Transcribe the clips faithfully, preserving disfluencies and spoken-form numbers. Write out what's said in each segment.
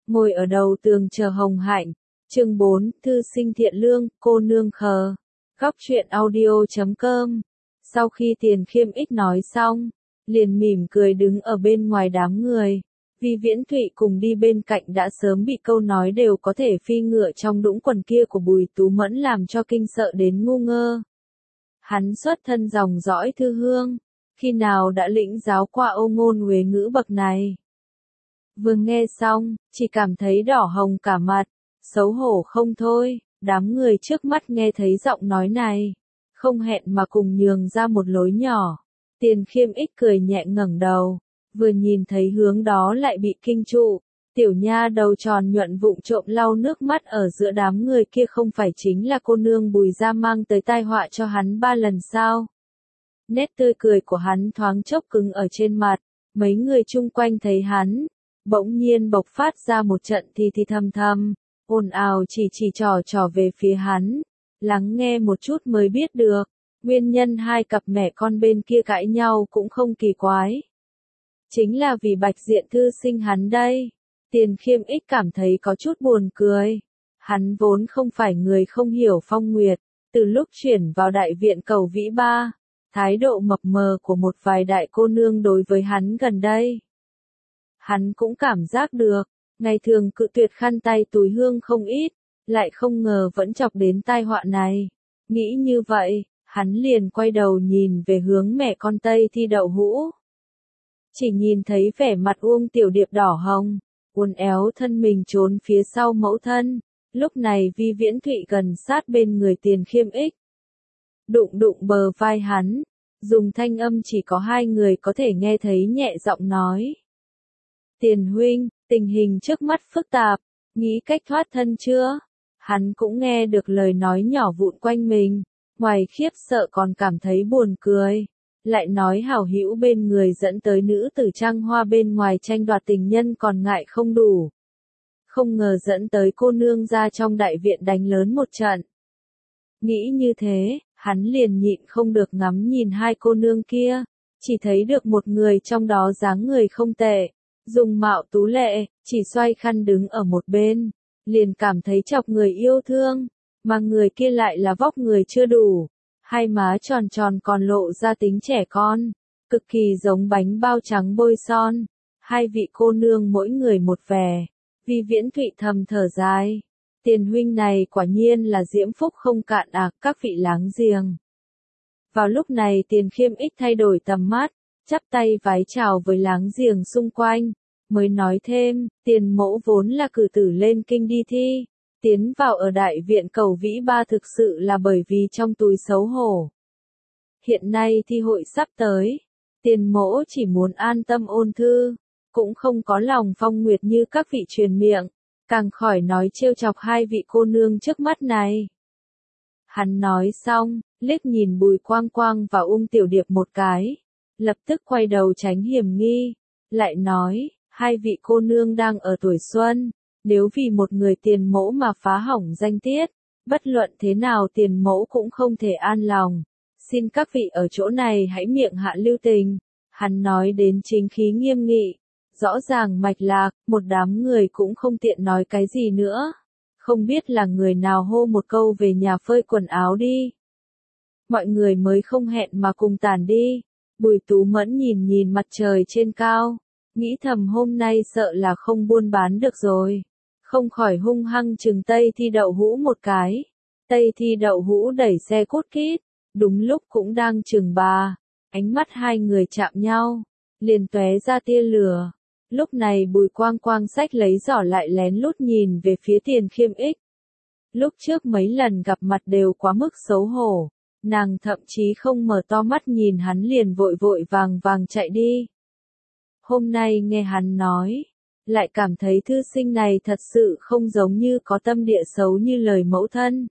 ngồi ở đầu tường chờ Hồng Hạnh. Chương bốn, thư sinh thiện lương, cô nương khờ. Góc truyện audio chấm com. Sau khi Tiền Khiêm Ích nói xong, liền mỉm cười đứng ở bên ngoài đám người. Vi Viễn Thụy cùng đi bên cạnh đã sớm bị câu nói đều có thể phi ngựa trong đũng quần kia của Bùi Tú Mẫn làm cho kinh sợ đến ngu ngơ. Hắn xuất thân dòng dõi thư hương, khi nào đã lĩnh giáo qua Âu ngôn huế ngữ bậc này. Vừa nghe xong, chỉ cảm thấy đỏ hồng cả mặt, xấu hổ không thôi. Đám người trước mắt nghe thấy giọng nói này, không hẹn mà cùng nhường ra một lối nhỏ. Tiền Khiêm Ích cười nhẹ ngẩng đầu, vừa nhìn thấy hướng đó lại bị kinh trụ. Tiểu nha đầu tròn nhuận vụng trộm lau nước mắt ở giữa đám người kia không phải chính là cô nương Bùi gia mang tới tai họa cho hắn ba lần sao? Nét tươi cười của hắn thoáng chốc cứng ở trên mặt, mấy người chung quanh thấy hắn, bỗng nhiên bộc phát ra một trận thì thì thầm thầm, ồn ào chỉ chỉ trò trò về phía hắn. Lắng nghe một chút mới biết được, nguyên nhân hai cặp mẹ con bên kia cãi nhau cũng không kỳ quái. Chính là vì Bạch Diện thư sinh hắn đây. Tiền Khiêm Ích cảm thấy có chút buồn cười. Hắn vốn không phải người không hiểu phong nguyệt, từ lúc chuyển vào đại viện Cầu Vĩ Ba, thái độ mập mờ của một vài đại cô nương đối với hắn gần đây. Hắn cũng cảm giác được, ngày thường cự tuyệt khăn tay túi hương không ít, lại không ngờ vẫn chọc đến tai họa này. Nghĩ như vậy, hắn liền quay đầu nhìn về hướng mẹ con Tây Thi Đậu Hũ. Chỉ nhìn thấy vẻ mặt Uông Tiểu Điệp đỏ hồng, uốn éo thân mình trốn phía sau mẫu thân. Lúc này Vi Viễn Thụy gần sát bên người Tiền Khiêm Ích, đụng đụng bờ vai hắn, dùng thanh âm chỉ có hai người có thể nghe thấy nhẹ giọng nói. Tiền huynh, tình hình trước mắt phức tạp, nghĩ cách thoát thân chưa? Hắn cũng nghe được lời nói nhỏ vụn quanh mình, ngoài khiếp sợ còn cảm thấy buồn cười. Lại nói hảo hữu bên người dẫn tới nữ tử trăng hoa bên ngoài tranh đoạt tình nhân còn ngại không đủ. Không ngờ dẫn tới cô nương ra trong đại viện đánh lớn một trận. Nghĩ như thế, hắn liền nhịn không được ngắm nhìn hai cô nương kia, chỉ thấy được một người trong đó dáng người không tệ, dùng mạo tú lệ, chỉ xoay khăn đứng ở một bên, liền cảm thấy chọc người yêu thương, mà người kia lại là vóc người chưa đủ. Hai má tròn tròn còn lộ ra tính trẻ con, cực kỳ giống bánh bao trắng bôi son. Hai vị cô nương mỗi người một vẻ, Vi Viễn Thụy thầm thở dài. Tiền huynh này quả nhiên là diễm phúc không cạn à, các vị láng giềng. Vào lúc này Tiền Khiêm Ích thay đổi tầm mắt, chắp tay vái chào với láng giềng xung quanh, mới nói thêm, Tiền mẫu vốn là cử tử lên kinh đi thi. Tiến vào ở đại viện Cầu Vĩ Ba thực sự là bởi vì trong túi xấu hổ. Hiện nay thi hội sắp tới, Tiền mỗ chỉ muốn an tâm ôn thư, cũng không có lòng phong nguyệt như các vị truyền miệng, càng khỏi nói trêu chọc hai vị cô nương trước mắt này. Hắn nói xong, liếc nhìn Bùi Quang Quang và Ung Tiểu Điệp một cái, lập tức quay đầu tránh hiểm nghi, lại nói, hai vị cô nương đang ở tuổi xuân. Nếu vì một người Tiền mẫu mà phá hỏng danh tiết, bất luận thế nào Tiền mẫu cũng không thể an lòng. Xin các vị ở chỗ này hãy miệng hạ lưu tình. Hắn nói đến chính khí nghiêm nghị, rõ ràng mạch lạc, một đám người cũng không tiện nói cái gì nữa. Không biết là người nào hô một câu về nhà phơi quần áo đi. Mọi người mới không hẹn mà cùng tản đi. Bùi Tú Mẫn nhìn nhìn mặt trời trên cao, nghĩ thầm hôm nay sợ là không buôn bán được rồi. Không khỏi hung hăng chừng Tây Thi Đậu Hũ một cái. Tây Thi Đậu Hũ đẩy xe cút kít, đúng lúc cũng đang chừng bà. Ánh mắt hai người chạm nhau, liền tóe ra tia lửa. Lúc này Bùi Quang Quang xách lấy giỏ lại lén lút nhìn về phía Tiền Khiêm Ích. Lúc trước mấy lần gặp mặt đều quá mức xấu hổ, nàng thậm chí không mở to mắt nhìn hắn liền vội vội vàng vàng chạy đi. Hôm nay nghe hắn nói, lại cảm thấy thư sinh này thật sự không giống như có tâm địa xấu như lời mẫu thân.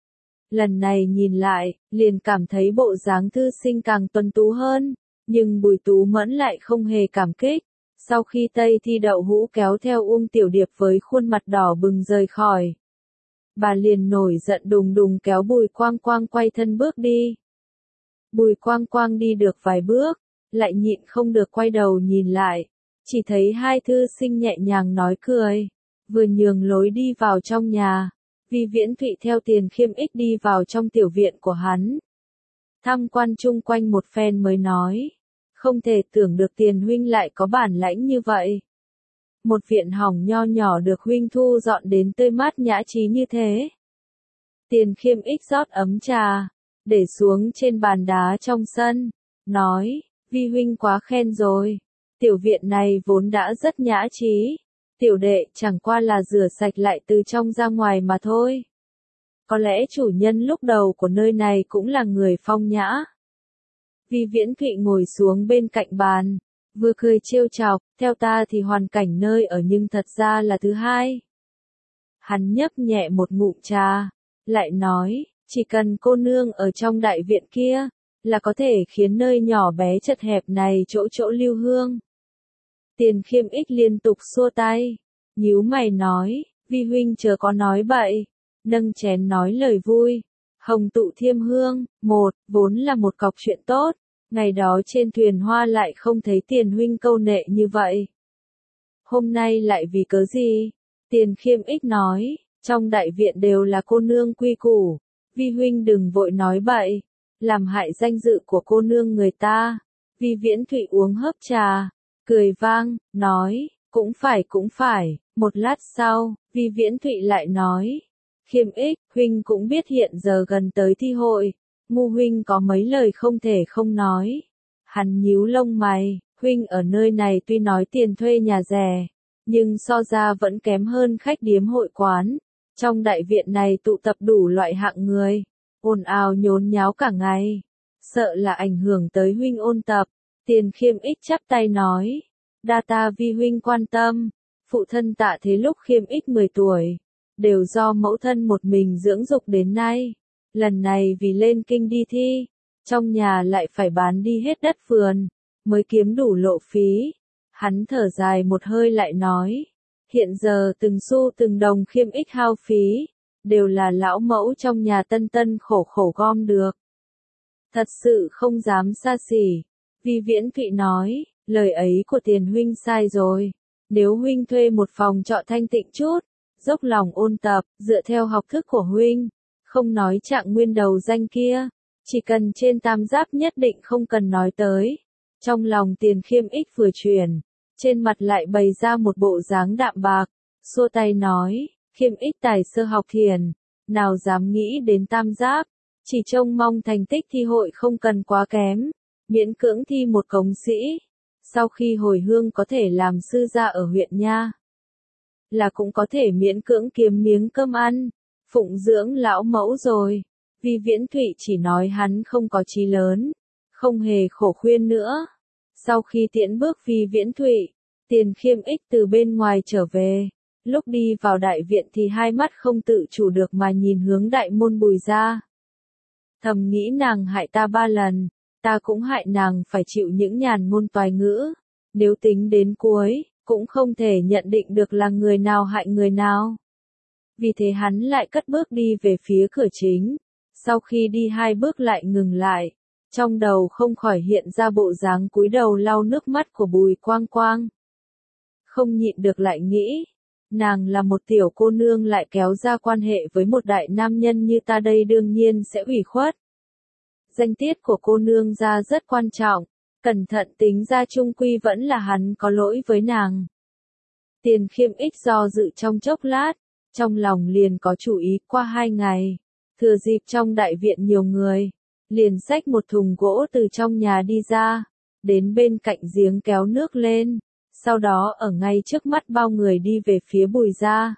Lần này nhìn lại, liền cảm thấy bộ dáng thư sinh càng tuấn tú hơn, nhưng Bùi Tú Mẫn lại không hề cảm kích. Sau khi Tây Thi Đậu Hũ kéo theo Uông Tiểu Điệp với khuôn mặt đỏ bừng rời khỏi, bà liền nổi giận đùng đùng kéo Bùi Quang Quang quay thân bước đi. Bùi Quang Quang đi được vài bước, lại nhịn không được quay đầu nhìn lại. Chỉ thấy hai thư sinh nhẹ nhàng nói cười, vừa nhường lối đi vào trong nhà. Vi Viễn Thụy theo Tiền Khiêm Ích đi vào trong tiểu viện của hắn. Tham quan chung quanh một phen mới nói, không thể tưởng được Tiền huynh lại có bản lãnh như vậy. Một viện hỏng nho nhỏ được huynh thu dọn đến tươi mát nhã trí như thế. Tiền Khiêm Ích rót ấm trà, để xuống trên bàn đá trong sân, nói, Vi huynh quá khen rồi. Tiểu viện này vốn đã rất nhã trí. Tiểu đệ chẳng qua là rửa sạch lại từ trong ra ngoài mà thôi. Có lẽ chủ nhân lúc đầu của nơi này cũng là người phong nhã. Vi Viễn Thụy ngồi xuống bên cạnh bàn, vừa cười trêu chọc, theo ta thì hoàn cảnh nơi ở nhưng thật ra là thứ hai. Hắn nhấp nhẹ một ngụm trà, lại nói, chỉ cần cô nương ở trong đại viện kia, là có thể khiến nơi nhỏ bé chật hẹp này chỗ chỗ lưu hương. Tiền Khiêm Ích liên tục xua tay, nhíu mày nói, Vi huynh chớ có nói bậy, nâng chén nói lời vui. Hồng tụ thiêm hương, một, vốn là một cọc chuyện tốt, ngày đó trên thuyền hoa lại không thấy Tiền huynh câu nệ như vậy. Hôm nay lại vì cớ gì? Tiền Khiêm Ích nói, trong đại viện đều là cô nương quy củ, Vi huynh đừng vội nói bậy, làm hại danh dự của cô nương người ta. Vi Viễn Thụy uống hớp trà, cười vang, nói, cũng phải cũng phải. Một lát sau, Vi Viễn Thụy lại nói, Khiêm Ích, huynh cũng biết hiện giờ gần tới thi hội, Ngu huynh có mấy lời không thể không nói. Hắn nhíu lông mày, huynh ở nơi này tuy nói tiền thuê nhà rẻ, nhưng so ra vẫn kém hơn khách điếm hội quán. Trong đại viện này tụ tập đủ loại hạng người, ồn ào nhốn nháo cả ngày, sợ là ảnh hưởng tới huynh ôn tập. Tiền Khiêm Ích chắp tay nói, đa ta Vi huynh quan tâm. Phụ thân Tạ Thế lúc Khiêm Ích mười tuổi, đều do mẫu thân một mình dưỡng dục đến nay. Lần này vì lên kinh đi thi, trong nhà lại phải bán đi hết đất vườn, mới kiếm đủ lộ phí. Hắn thở dài một hơi lại nói, hiện giờ từng xu từng đồng Khiêm Ích hao phí, đều là lão mẫu trong nhà tân tân khổ khổ gom được. Thật sự không dám xa xỉ. Vi Viễn Thụy nói, lời ấy của Tiền huynh sai rồi. Nếu huynh thuê một phòng trọ thanh tịnh chút, dốc lòng ôn tập, dựa theo học thức của huynh, không nói trạng nguyên đầu danh kia, chỉ cần trên tam giáp nhất định không cần nói tới. Trong lòng Tiền Khiêm Ích vừa chuyển, trên mặt lại bày ra một bộ dáng đạm bạc, xua tay nói, Khiêm Ích tài sơ học thiền, nào dám nghĩ đến tam giáp, chỉ trông mong thành tích thi hội không cần quá kém, miễn cưỡng thi một cống sĩ. Sau khi hồi hương có thể làm sư gia ở huyện nha, là cũng có thể miễn cưỡng kiếm miếng cơm ăn, phụng dưỡng lão mẫu rồi. Vi Viễn Thụy chỉ nói hắn không có chí lớn, không hề khổ khuyên nữa. Sau khi tiễn bước Vi Viễn Thụy, Tiền Khiêm Ích từ bên ngoài trở về, lúc đi vào đại viện thì hai mắt không tự chủ được mà nhìn hướng đại môn Bùi gia. Thầm nghĩ nàng hại ta ba lần, ta cũng hại nàng phải chịu những nhàn ngôn toài ngữ, nếu tính đến cuối, cũng không thể nhận định được là người nào hại người nào. Vì thế hắn lại cất bước đi về phía cửa chính, sau khi đi hai bước lại ngừng lại, trong đầu không khỏi hiện ra bộ dáng cúi đầu lau nước mắt của Bùi Quang Quang. Không nhịn được lại nghĩ, nàng là một tiểu cô nương lại kéo ra quan hệ với một đại nam nhân như ta đây đương nhiên sẽ ủy khuất. Danh tiết của cô nương ra rất quan trọng, cẩn thận tính ra chung quy vẫn là hắn có lỗi với nàng. Tiền Khiêm Ích do dự trong chốc lát, trong lòng liền có chủ ý. Qua hai ngày, thừa dịp trong đại viện nhiều người, liền xách một thùng gỗ từ trong nhà đi ra, đến bên cạnh giếng kéo nước lên, sau đó ở ngay trước mắt bao người đi về phía Bùi gia.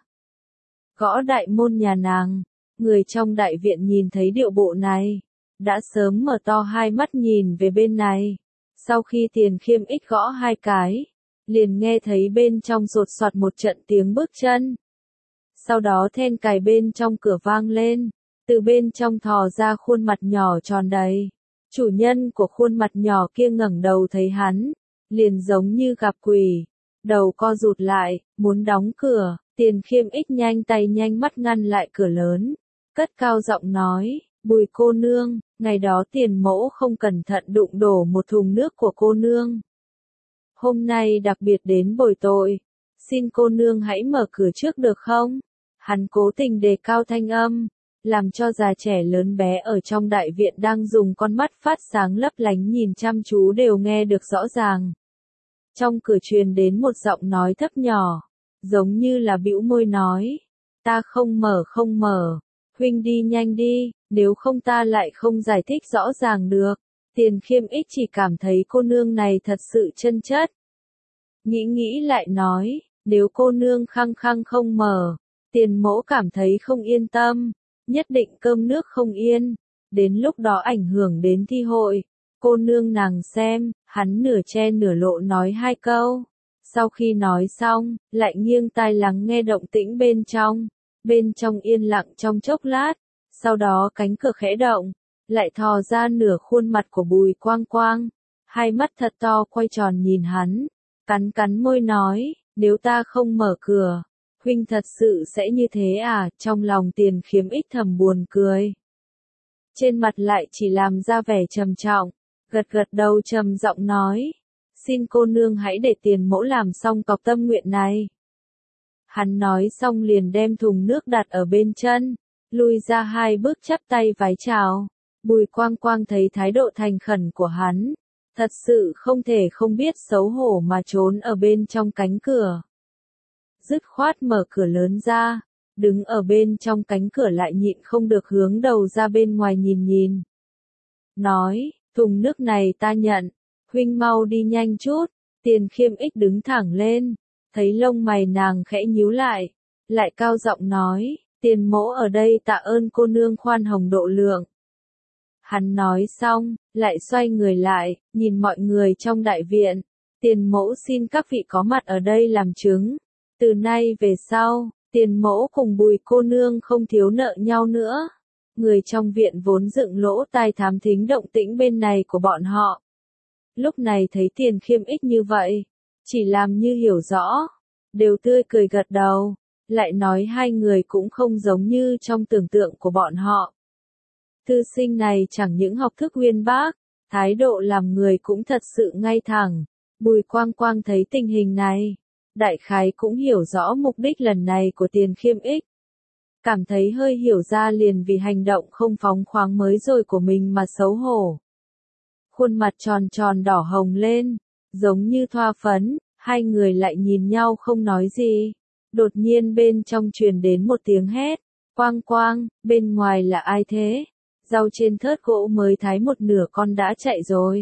Gõ đại môn nhà nàng, người trong đại viện nhìn thấy điệu bộ này, đã sớm mở to hai mắt nhìn về bên này. Sau khi Tiền Khiêm Ích gõ hai cái, liền nghe thấy bên trong sột soạt một trận tiếng bước chân. Sau đó then cài bên trong cửa vang lên, từ bên trong thò ra khuôn mặt nhỏ tròn đầy. Chủ nhân của khuôn mặt nhỏ kia ngẩng đầu thấy hắn, liền giống như gặp quỷ, đầu co rụt lại, muốn đóng cửa. Tiền Khiêm Ích nhanh tay nhanh mắt ngăn lại cửa lớn, cất cao giọng nói, Bùi cô nương, ngày đó Tiền mẫu không cẩn thận đụng đổ một thùng nước của cô nương. Hôm nay đặc biệt đến bồi tội, Xin cô nương hãy mở cửa trước được không? Hắn cố tình đề cao thanh âm, làm cho già trẻ lớn bé ở trong đại viện đang dùng con mắt phát sáng lấp lánh nhìn chăm chú đều nghe được rõ ràng. Trong cửa truyền đến một giọng nói thấp nhỏ, giống như là bĩu môi nói, ta không mở không mở, huynh đi nhanh đi, nếu không ta lại không giải thích rõ ràng được. Tiền Khiêm Ích chỉ cảm thấy cô nương này thật sự chân chất. Nghĩ nghĩ lại nói, nếu cô nương khăng khăng không mở, Tiền mỗ cảm thấy không yên tâm, nhất định cơm nước không yên, đến lúc đó ảnh hưởng đến thi hội. Cô nương nàng xem, hắn nửa che nửa lộ nói hai câu. Sau khi nói xong, lại nghiêng tai lắng nghe động tĩnh bên trong. Bên trong yên lặng trong chốc lát, sau đó cánh cửa khẽ động, lại thò ra nửa khuôn mặt của Bùi Quang Quang. Hai mắt thật to quay tròn nhìn hắn, cắn cắn môi nói, nếu ta không mở cửa, huynh thật sự sẽ như thế à? Trong lòng Tiền Khiêm Ích thầm buồn cười. Trên mặt lại chỉ làm ra vẻ trầm trọng, gật gật đầu trầm giọng nói, xin cô nương hãy để Tiền mỗ làm xong cọc tâm nguyện này. Hắn nói xong liền đem thùng nước đặt ở bên chân, lùi ra hai bước chắp tay vái chào. Bùi Quang Quang thấy thái độ thành khẩn của hắn, thật sự không thể không biết xấu hổ mà trốn ở bên trong cánh cửa. Dứt khoát mở cửa lớn ra, đứng ở bên trong cánh cửa lại nhịn không được hướng đầu ra bên ngoài nhìn nhìn. Nói, thùng nước này ta nhận, huynh mau đi nhanh chút. Tiền Khiêm Ích đứng thẳng lên, thấy lông mày nàng khẽ nhíu lại, lại cao giọng nói, Tiền mỗ ở đây tạ ơn cô nương khoan hồng độ lượng. Hắn nói xong, lại xoay người lại, nhìn mọi người trong đại viện, Tiền mỗ xin các vị có mặt ở đây làm chứng. Từ nay về sau, Tiền mỗ cùng Bùi cô nương không thiếu nợ nhau nữa. Người trong viện vốn dựng lỗ tai thám thính động tĩnh bên này của bọn họ. Lúc này thấy Tiền Khiêm Ích như vậy, chỉ làm như hiểu rõ, đều tươi cười gật đầu, lại nói hai người cũng không giống như trong tưởng tượng của bọn họ. Thư sinh này chẳng những học thức uyên bác, thái độ làm người cũng thật sự ngay thẳng. Bùi Quang Quang thấy tình hình này, đại khái cũng hiểu rõ mục đích lần này của Tiền Khiêm Ích. Cảm thấy hơi hiểu ra liền vì hành động không phóng khoáng mới rồi của mình mà xấu hổ. Khuôn mặt tròn tròn đỏ hồng lên, giống như thoa phấn, hai người lại nhìn nhau không nói gì. Đột nhiên bên trong truyền đến một tiếng hét, Quang Quang, bên ngoài là ai thế? Rau trên thớt gỗ mới thái một nửa con đã chạy rồi.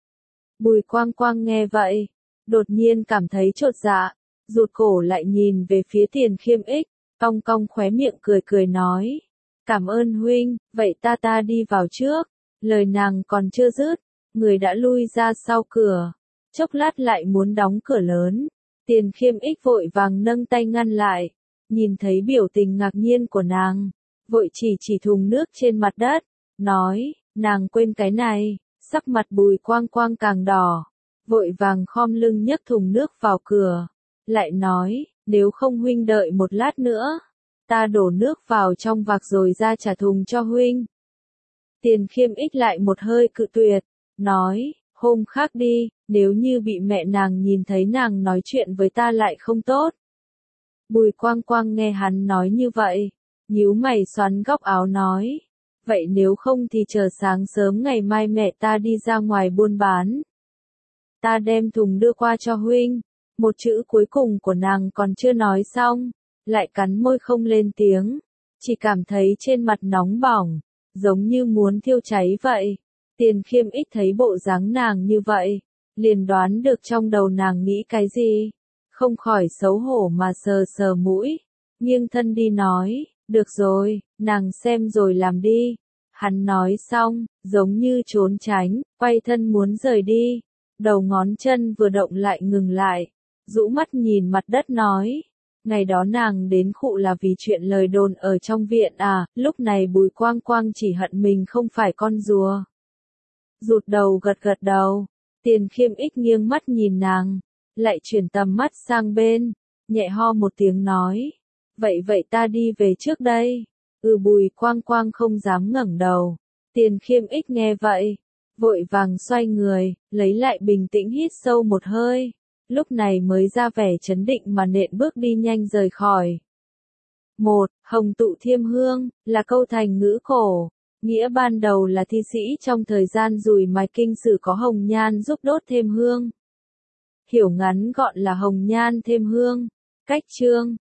Bùi Quang Quang nghe vậy, đột nhiên cảm thấy chột dạ, rụt cổ lại nhìn về phía Tiền Khiêm Ích, cong cong khóe miệng cười cười nói, cảm ơn huynh, vậy ta ta đi vào trước. Lời nàng còn chưa dứt, người đã lui ra sau cửa, chốc lát lại muốn đóng cửa lớn. Tiền Khiêm Ích vội vàng nâng tay ngăn lại, nhìn thấy biểu tình ngạc nhiên của nàng, vội chỉ chỉ thùng nước trên mặt đất, nói, nàng quên cái này. Sắc mặt Bùi Quang Quang càng đỏ, vội vàng khom lưng nhấc thùng nước vào cửa, lại nói, nếu không huynh đợi một lát nữa, ta đổ nước vào trong vạc rồi ra trả thùng cho huynh. Tiền Khiêm Ích lại một hơi cự tuyệt, nói, hôm khác đi, nếu như bị mẹ nàng nhìn thấy nàng nói chuyện với ta lại không tốt. Bùi Quang Quang nghe hắn nói như vậy, nhíu mày xoắn góc áo nói, vậy nếu không thì chờ sáng sớm ngày mai mẹ ta đi ra ngoài buôn bán. Ta đem thùng đưa qua cho huynh. Một chữ cuối cùng của nàng còn chưa nói xong, lại cắn môi không lên tiếng, chỉ cảm thấy trên mặt nóng bỏng, giống như muốn thiêu cháy vậy. Tiền Khiêm Ích thấy bộ dáng nàng như vậy, liền đoán được trong đầu nàng nghĩ cái gì, không khỏi xấu hổ mà sờ sờ mũi, nghiêng thân đi nói, được rồi, nàng xem rồi làm đi. Hắn nói xong, giống như trốn tránh, quay thân muốn rời đi, đầu ngón chân vừa động lại ngừng lại, rũ mắt nhìn mặt đất nói, ngày đó nàng đến khụ là vì chuyện lời đồn ở trong viện à. Lúc này Bùi Quang Quang chỉ hận mình không phải con rùa. Rụt đầu gật gật đầu, Tiền Khiêm Ích nghiêng mắt nhìn nàng, lại chuyển tầm mắt sang bên, nhẹ ho một tiếng nói, vậy vậy ta đi về trước đây. Ừ. Bùi Quang Quang không dám ngẩng đầu. Tiền Khiêm Ích nghe vậy, vội vàng xoay người, lấy lại bình tĩnh hít sâu một hơi, lúc này mới ra vẻ chấn định mà nện bước đi nhanh rời khỏi. một. Hồng tụ thiêm hương, là câu thành ngữ cổ. Nghĩa ban đầu là thi sĩ trong thời gian dùi mài kinh sử có hồng nhan giúp đốt thêm hương. Hiểu ngắn gọn là hồng nhan thêm hương. Cách chương,